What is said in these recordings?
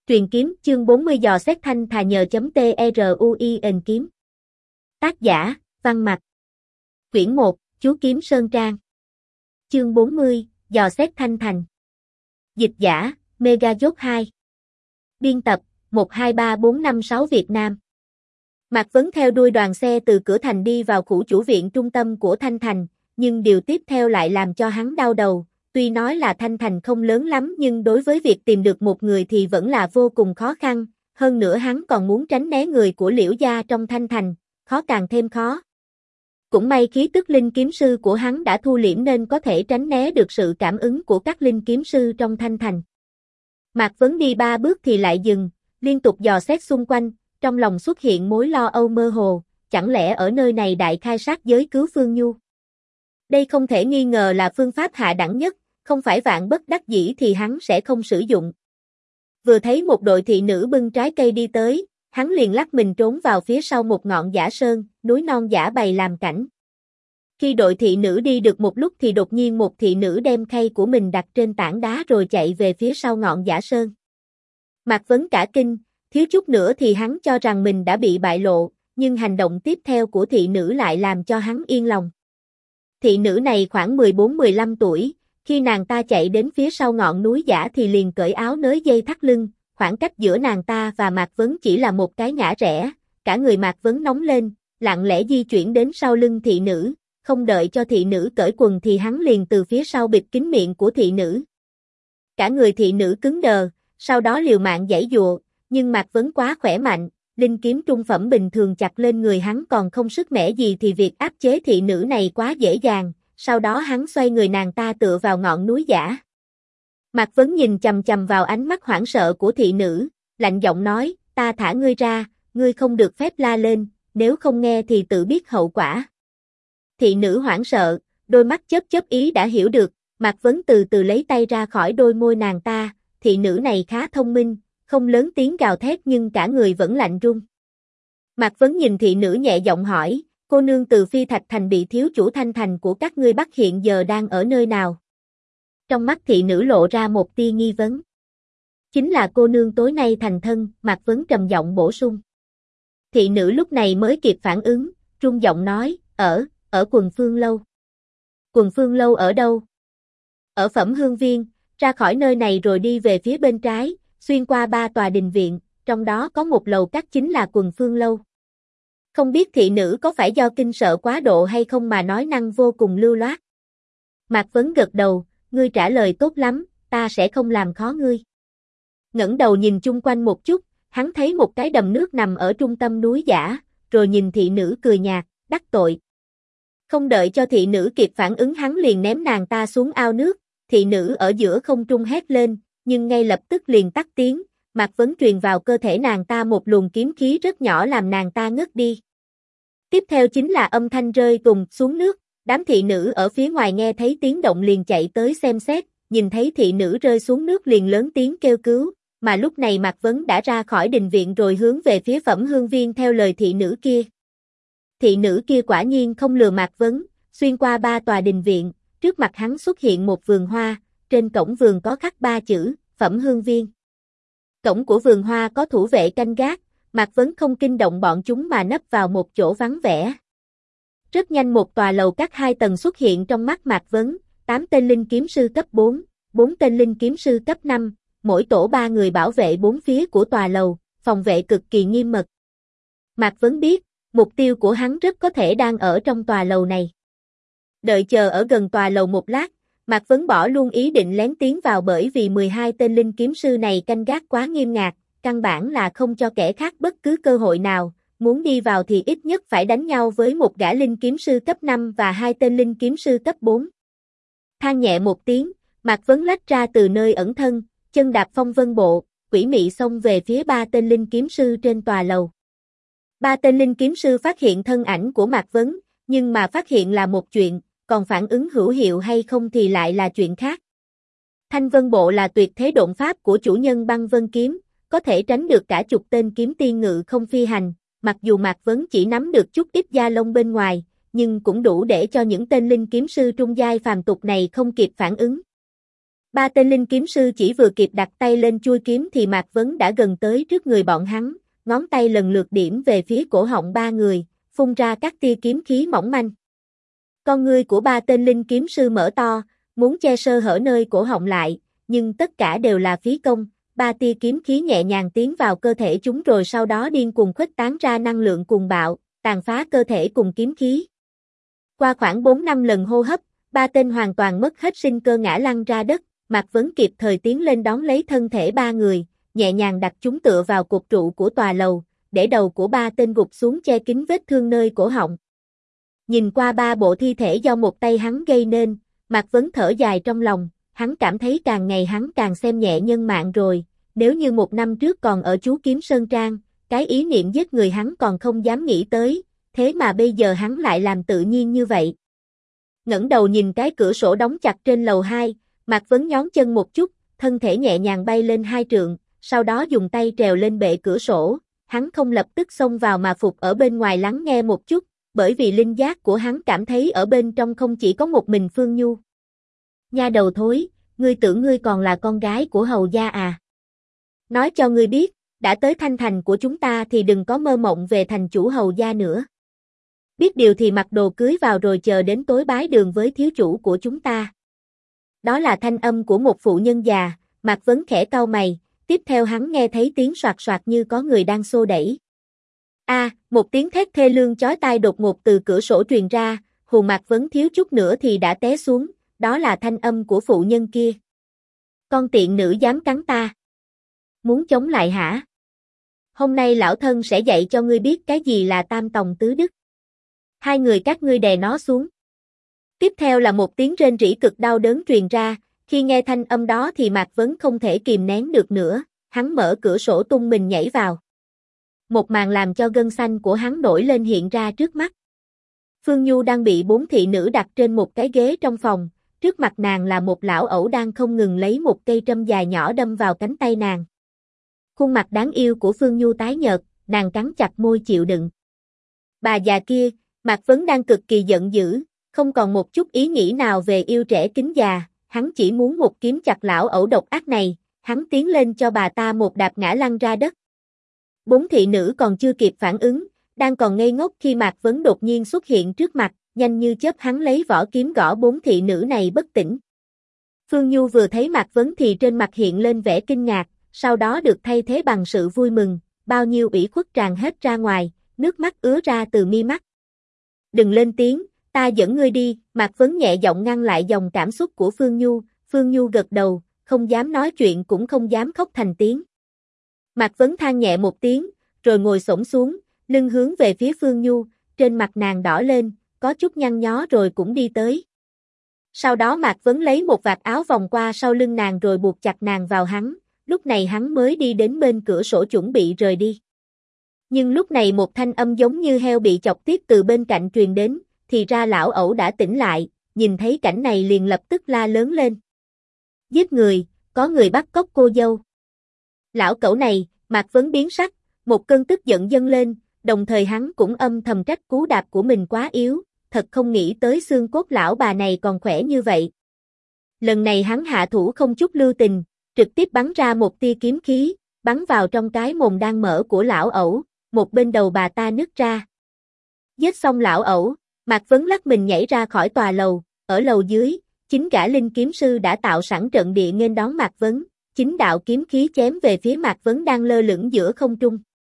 Truyền kiếm chương 40 dò xét thanh thà nhờ.trui kiếm. Tác giả, Văn Mặc. Quyển 1, Chú Kiếm Sơn Trang. Chương 40, dò xét thanh thành. Dịch giả, Megazord 2. Biên tập, 123456 Việt Nam. Mạc Vấn theo đuôi đoàn xe từ cửa thành đi vào khu chủ viện trung tâm của Thanh Thành, nhưng điều tiếp theo lại làm cho hắn đau đầu. Tuy nói là Thanh Thành không lớn lắm nhưng đối với việc tìm được một người thì vẫn là vô cùng khó khăn, hơn nữa hắn còn muốn tránh né người của Liễu gia trong Thanh Thành, khó càng thêm khó. Cũng may khí tức linh kiếm sư của hắn đã thu liễm nên có thể tránh né được sự cảm ứng của các linh kiếm sư trong Thanh Thành. Mạc Vấn đi 3 bước thì lại dừng, liên tục dò xét xung quanh, trong lòng xuất hiện mối lo âu mơ hồ, chẳng lẽ ở nơi này đại khai sát giới cứu Phương Nhu? Đây không thể nghi ngờ là phương pháp hạ đẳng nhất, không phải vạn bất đắc dĩ thì hắn sẽ không sử dụng. Vừa thấy một đội thị nữ bưng trái cây đi tới, hắn liền lắc mình trốn vào phía sau một ngọn giả sơn, núi non giả bày làm cảnh. Khi đội thị nữ đi được một lúc thì đột nhiên một thị nữ đem khay của mình đặt trên tảng đá rồi chạy về phía sau ngọn giả sơn. Mạc Vấn cả kinh, thiếu chút nữa thì hắn cho rằng mình đã bị bại lộ, nhưng hành động tiếp theo của thị nữ lại làm cho hắn yên lòng. Thị nữ này khoảng 14-15 tuổi, khi nàng ta chạy đến phía sau ngọn núi giả thì liền cởi áo nới dây thắt lưng, khoảng cách giữa nàng ta và Mạc Vấn chỉ là một cái ngã rẽ, cả người Mạc Vấn nóng lên, lặng lẽ di chuyển đến sau lưng thị nữ, không đợi cho thị nữ cởi quần thì hắn liền từ phía sau bịt kín miệng của thị nữ. Cả người thị nữ cứng đờ, sau đó liều mạng giãy giụa, nhưng Mạc Vấn quá khỏe mạnh, linh kiếm trung phẩm bình thường chặt lên người hắn còn không sức mẻ gì thì việc áp chế thị nữ này quá dễ dàng. Sau đó hắn xoay người nàng ta tựa vào ngọn núi giả. Mạc Vấn nhìn chằm chằm vào ánh mắt hoảng sợ của thị nữ, lạnh giọng nói, ta thả ngươi ra, ngươi không được phép la lên, nếu không nghe thì tự biết hậu quả. Thị nữ hoảng sợ, đôi mắt chớp chớp ý đã hiểu được, Mạc Vấn từ từ lấy tay ra khỏi đôi môi nàng ta, thị nữ này khá thông minh, không lớn tiếng gào thét nhưng cả người vẫn lạnh run. Mạc Vấn nhìn thị nữ nhẹ giọng hỏi, cô nương từ Phi Thạch Thành bị thiếu chủ Thanh Thành của các ngươi bắt hiện giờ đang ở nơi nào? Trong mắt thị nữ lộ ra một tia nghi vấn. Chính là cô nương tối nay thành thân, Mạc Vấn trầm giọng bổ sung. Thị nữ lúc này mới kịp phản ứng, run giọng nói, ở Quần Phương Lâu. Quần Phương Lâu ở đâu? Ở Phẩm Hương Viên, ra khỏi nơi này rồi đi về phía bên trái, xuyên qua 3 tòa đình viện, trong đó có một lầu các chính là Quần Phương Lâu. Không biết thị nữ có phải do kinh sợ quá độ hay không mà nói năng vô cùng lưu loát. Mạc Vấn gật đầu, ngươi trả lời tốt lắm, ta sẽ không làm khó ngươi. Ngẩng đầu nhìn chung quanh một chút, hắn thấy một cái đầm nước nằm ở trung tâm núi giả, rồi nhìn thị nữ cười nhạt, đắc tội. Không đợi cho thị nữ kịp phản ứng hắn liền ném nàng ta xuống ao nước, thị nữ ở giữa không trung hét lên, nhưng ngay lập tức liền tắt tiếng. Mạc Vấn truyền vào cơ thể nàng ta một luồng kiếm khí rất nhỏ làm nàng ta ngất đi. Tiếp theo chính là âm thanh rơi tùng xuống nước, đám thị nữ ở phía ngoài nghe thấy tiếng động liền chạy tới xem xét, nhìn thấy thị nữ rơi xuống nước liền lớn tiếng kêu cứu, mà lúc này Mạc Vấn đã ra khỏi đình viện rồi hướng về phía Phẩm Hương Viên theo lời thị nữ kia. Thị nữ kia quả nhiên không lừa Mạc Vấn, xuyên qua 3 tòa đình viện, trước mặt hắn xuất hiện một vườn hoa, trên cổng vườn có khắc 3 chữ, Phẩm Hương Viên. Cổng của vườn hoa có thủ vệ canh gác, Mạc Vấn không kinh động bọn chúng mà nấp vào một chỗ vắng vẻ. Rất nhanh một tòa lầu các 2 tầng xuất hiện trong mắt Mạc Vấn, 8 tên linh kiếm sư cấp 4, 4 tên linh kiếm sư cấp 5, mỗi tổ 3 người bảo vệ 4 phía của tòa lầu, phòng vệ cực kỳ nghiêm mật. Mạc Vấn biết, mục tiêu của hắn rất có thể đang ở trong tòa lầu này. Đợi chờ ở gần tòa lầu một lát, Mạc Vấn bỏ luôn ý định lén tiến vào bởi vì 12 tên linh kiếm sư này canh gác quá nghiêm ngặt, căn bản là không cho kẻ khác bất cứ cơ hội nào, muốn đi vào thì ít nhất phải đánh nhau với một gã linh kiếm sư cấp 5 và 2 tên linh kiếm sư cấp 4. Than nhẹ một tiếng, Mạc Vấn lách ra từ nơi ẩn thân, chân đạp phong vân bộ, quỷ mị xông về phía 3 tên linh kiếm sư trên tòa lầu. 3 tên linh kiếm sư phát hiện thân ảnh của Mạc Vấn, nhưng mà phát hiện là một chuyện, còn phản ứng hữu hiệu hay không thì lại là chuyện khác. Thanh vân bộ là tuyệt thế độn pháp của chủ nhân băng vân kiếm, có thể tránh được cả chục tên kiếm tiên ngự không phi hành, mặc dù Mạc Vấn chỉ nắm được chút ít da lông bên ngoài, nhưng cũng đủ để cho những tên linh kiếm sư trung giai phàm tục này không kịp phản ứng. Ba tên linh kiếm sư chỉ vừa kịp đặt tay lên chuôi kiếm thì Mạc Vấn đã gần tới trước người bọn hắn, ngón tay lần lượt điểm về phía cổ họng ba người, phun ra các tia kiếm khí mỏng manh. Con ngươi của ba tên linh kiếm sư mở to, muốn che sơ hở nơi cổ họng lại, nhưng tất cả đều là phí công, ba tia kiếm khí nhẹ nhàng tiến vào cơ thể chúng rồi sau đó điên cuồng khuếch tán ra năng lượng cuồng bạo, tàn phá cơ thể cùng kiếm khí. Qua khoảng 4-5 lần hô hấp, ba tên hoàn toàn mất hết sinh cơ ngã lăn ra đất, Mạc Vấn kịp thời tiến lên đón lấy thân thể ba người, nhẹ nhàng đặt chúng tựa vào cột trụ của tòa lầu, để đầu của ba tên gục xuống che kín vết thương nơi cổ họng. Nhìn qua ba bộ thi thể do một tay hắn gây nên, Mạc Vấn thở dài trong lòng, hắn cảm thấy càng ngày hắn càng xem nhẹ nhân mạng rồi, nếu như 1 năm trước còn ở Chú Kiếm Sơn Trang, cái ý niệm giết người hắn còn không dám nghĩ tới, thế mà bây giờ hắn lại làm tự nhiên như vậy. Ngẩng đầu nhìn cái cửa sổ đóng chặt trên lầu 2, Mạc Vấn nhón chân một chút, thân thể nhẹ nhàng bay lên 2 trượng, sau đó dùng tay trèo lên bệ cửa sổ, hắn không lập tức xông vào mà phục ở bên ngoài lắng nghe một chút, bởi vì linh giác của hắn cảm thấy ở bên trong không chỉ có một mình Phương Nhu. Nha đầu thối, ngươi tưởng ngươi còn là con gái của hầu gia à? Nói cho ngươi biết, đã tới Thanh Thành của chúng ta thì đừng có mơ mộng về thành chủ hầu gia nữa. Biết điều thì mặc đồ cưới vào rồi chờ đến tối bái đường với thiếu chủ của chúng ta. Đó là thanh âm của một phụ nhân già, Mạc Vấn khẽ cau mày, tiếp theo hắn nghe thấy tiếng soạt soạt như có người đang xô đẩy. Một tiếng thét thê lương chói tai đột ngột từ cửa sổ truyền ra, hù Mạc Vấn thiếu chút nữa thì đã té xuống, đó là thanh âm của phụ nhân kia. Con tiện nữ dám cắn ta. Muốn chống lại hả? Hôm nay lão thân sẽ dạy cho ngươi biết cái gì là tam tòng tứ đức. Hai người các ngươi đè nó xuống. Tiếp theo là một tiếng rên rỉ cực đau đớn truyền ra, khi nghe thanh âm đó thì Mạc Vấn không thể kìm nén được nữa, hắn mở cửa sổ tung mình nhảy vào. Một màn làm cho gân xanh của hắn nổi lên hiện ra trước mắt. Phương Nhu đang bị 4 thị nữ đặt trên một cái ghế trong phòng, trước mặt nàng là một lão ẩu đang không ngừng lấy một cây trâm dài nhỏ đâm vào cánh tay nàng. Khuôn mặt đáng yêu của Phương Nhu tái nhợt, nàng cắn chặt môi chịu đựng. Bà già kia, Mạc Vấn đang cực kỳ giận dữ, không còn một chút ý nghĩ nào về yêu trẻ kính già, hắn chỉ muốn một kiếm chặt lão ẩu độc ác này, hắn tiến lên cho bà ta một đạp ngã lăn ra đất. 4 thị nữ còn chưa kịp phản ứng, đang còn ngây ngốc khi Mạc Vấn đột nhiên xuất hiện trước mặt, nhanh như chớp hắn lấy vỏ kiếm gõ 4 thị nữ này bất tỉnh. Phương Nhu vừa thấy Mạc Vấn thì trên mặt hiện lên vẻ kinh ngạc, sau đó được thay thế bằng sự vui mừng, bao nhiêu ủy khuất tràn hết ra ngoài, nước mắt ứa ra từ mi mắt. Đừng lên tiếng, ta dẫn ngươi đi, Mạc Vấn nhẹ giọng ngăn lại dòng cảm xúc của Phương Nhu gật đầu, không dám nói chuyện cũng không dám khóc thành tiếng. Mạc Vấn than nhẹ một tiếng, rồi ngồi xổm xuống, lưng hướng về phía Phương Nhu, trên mặt nàng đỏ lên, có chút nhăn nhó rồi cũng đi tới. Sau đó Mạc Vấn lấy một vạt áo vòng qua sau lưng nàng rồi buộc chặt nàng vào hắn, lúc này hắn mới đi đến bên cửa sổ chuẩn bị rời đi. Nhưng lúc này một thanh âm giống như heo bị chọc tiết từ bên cạnh truyền đến, thì ra lão ẩu đã tỉnh lại, nhìn thấy cảnh này liền lập tức la lớn lên. Giết người, có người bắt cóc cô dâu. Lão cẩu này, Mạc Vấn biến sắc, một cơn tức giận dâng lên, đồng thời hắn cũng âm thầm trách cú đạp của mình quá yếu, thật không nghĩ tới xương cốt lão bà này còn khỏe như vậy. Lần này hắn hạ thủ không chút lưu tình, trực tiếp bắn ra một tia kiếm khí, bắn vào trong cái mồm đang mở của lão ẩu, một bên đầu bà ta nứt ra. Giết xong lão ẩu, Mạc Vấn lắc mình nhảy ra khỏi tòa lầu, ở lầu dưới, chính gã linh kiếm sư đã tạo sẵn trận địa nghênh đón Mạc Vấn, chính đạo kiếm khí chém về phía Mạc Vấn đang lơ lửng giữa không trung.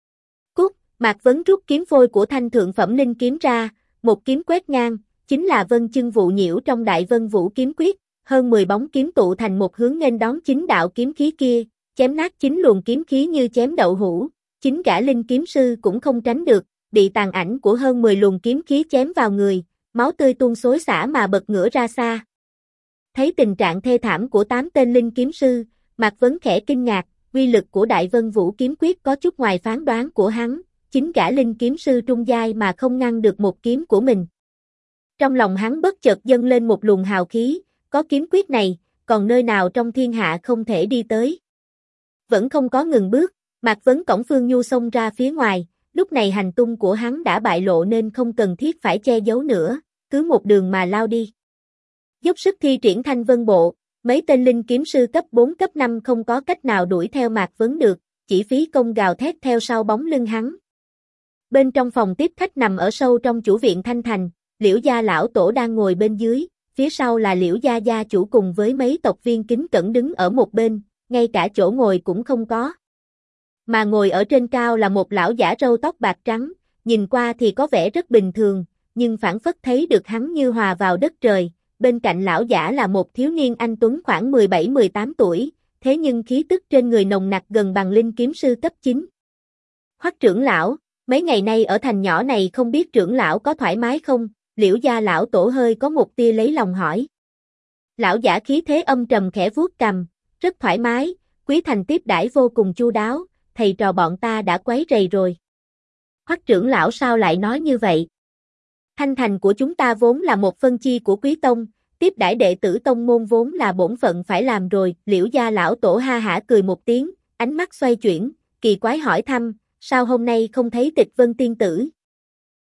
Cút, Mạc Vấn rút kiếm phôi của thanh thượng phẩm linh kiếm ra, một kiếm quét ngang, chính là vân chân vụ nhiễu trong đại vân vũ kiếm quyết, hơn 10 bóng kiếm tụ thành một hướng nghênh đón chính đạo kiếm khí kia, chém nát chính luồng kiếm khí như chém đậu hũ, chính gã linh kiếm sư cũng không tránh được, bị tàn ảnh của hơn 10 luồng kiếm khí chém vào người, máu tươi tuôn xối xả mà bật ngửa ra xa. Thấy tình trạng thê thảm của 8 tên linh kiếm sư, Mạc Vấn khẽ kinh ngạc, uy lực của Đại Vân Vũ kiếm quyết có chút ngoài phán đoán của hắn, chính gã linh kiếm sư trung giai mà không ngăn được một kiếm của mình. Trong lòng hắn bất chợt dâng lên một luồng hào khí, có kiếm quyết này, còn nơi nào trong thiên hạ không thể đi tới. Vẫn không có ngừng bước, Mạc Vấn cõng Phương Nhu xông ra phía ngoài, lúc này hành tung của hắn đã bại lộ nên không cần thiết phải che giấu nữa, cứ một đường mà lao đi. Dốc sức thi triển Thanh Vân Bộ, Mấy tên linh kiếm sư cấp 4 cấp 5 không có cách nào đuổi theo Mạc Vấn được, chỉ phí công gào thét theo sau bóng lưng hắn. Bên trong phòng tiếp khách nằm ở sâu trong chủ viện Thanh Thành, Liễu gia lão tổ đang ngồi bên dưới, phía sau là Liễu gia gia chủ cùng với mấy tộc viên kính cẩn đứng ở một bên, ngay cả chỗ ngồi cũng không có. Mà ngồi ở trên cao là một lão giả râu tóc bạc trắng, nhìn qua thì có vẻ rất bình thường, nhưng phảng phất thấy được hắn như hòa vào đất trời. Bên cạnh lão giả là một thiếu niên anh tuấn khoảng 17-18 tuổi, thế nhưng khí tức trên người nồng nặc gần bằng linh kiếm sư cấp 9. Hoắc trưởng lão, mấy ngày nay ở thành nhỏ này không biết trưởng lão có thoải mái không? Liễu gia lão tổ hơi có một tia lấy lòng hỏi. Lão giả khí thế âm trầm khẽ vuốt cằm, rất thoải mái, quý thành tiếp đãi vô cùng chu đáo, thầy trò bọn ta đã quấy rầy rồi. Hoắc trưởng lão sao lại nói như vậy? Thanh thành của chúng ta vốn là một phân chi của quý tông, tiếp đãi đệ tử tông môn vốn là bổn phận phải làm rồi. Liễu gia lão tổ ha hả cười một tiếng, ánh mắt xoay chuyển, kỳ quái hỏi thăm, sao hôm nay không thấy Tịch Vân tiên tử?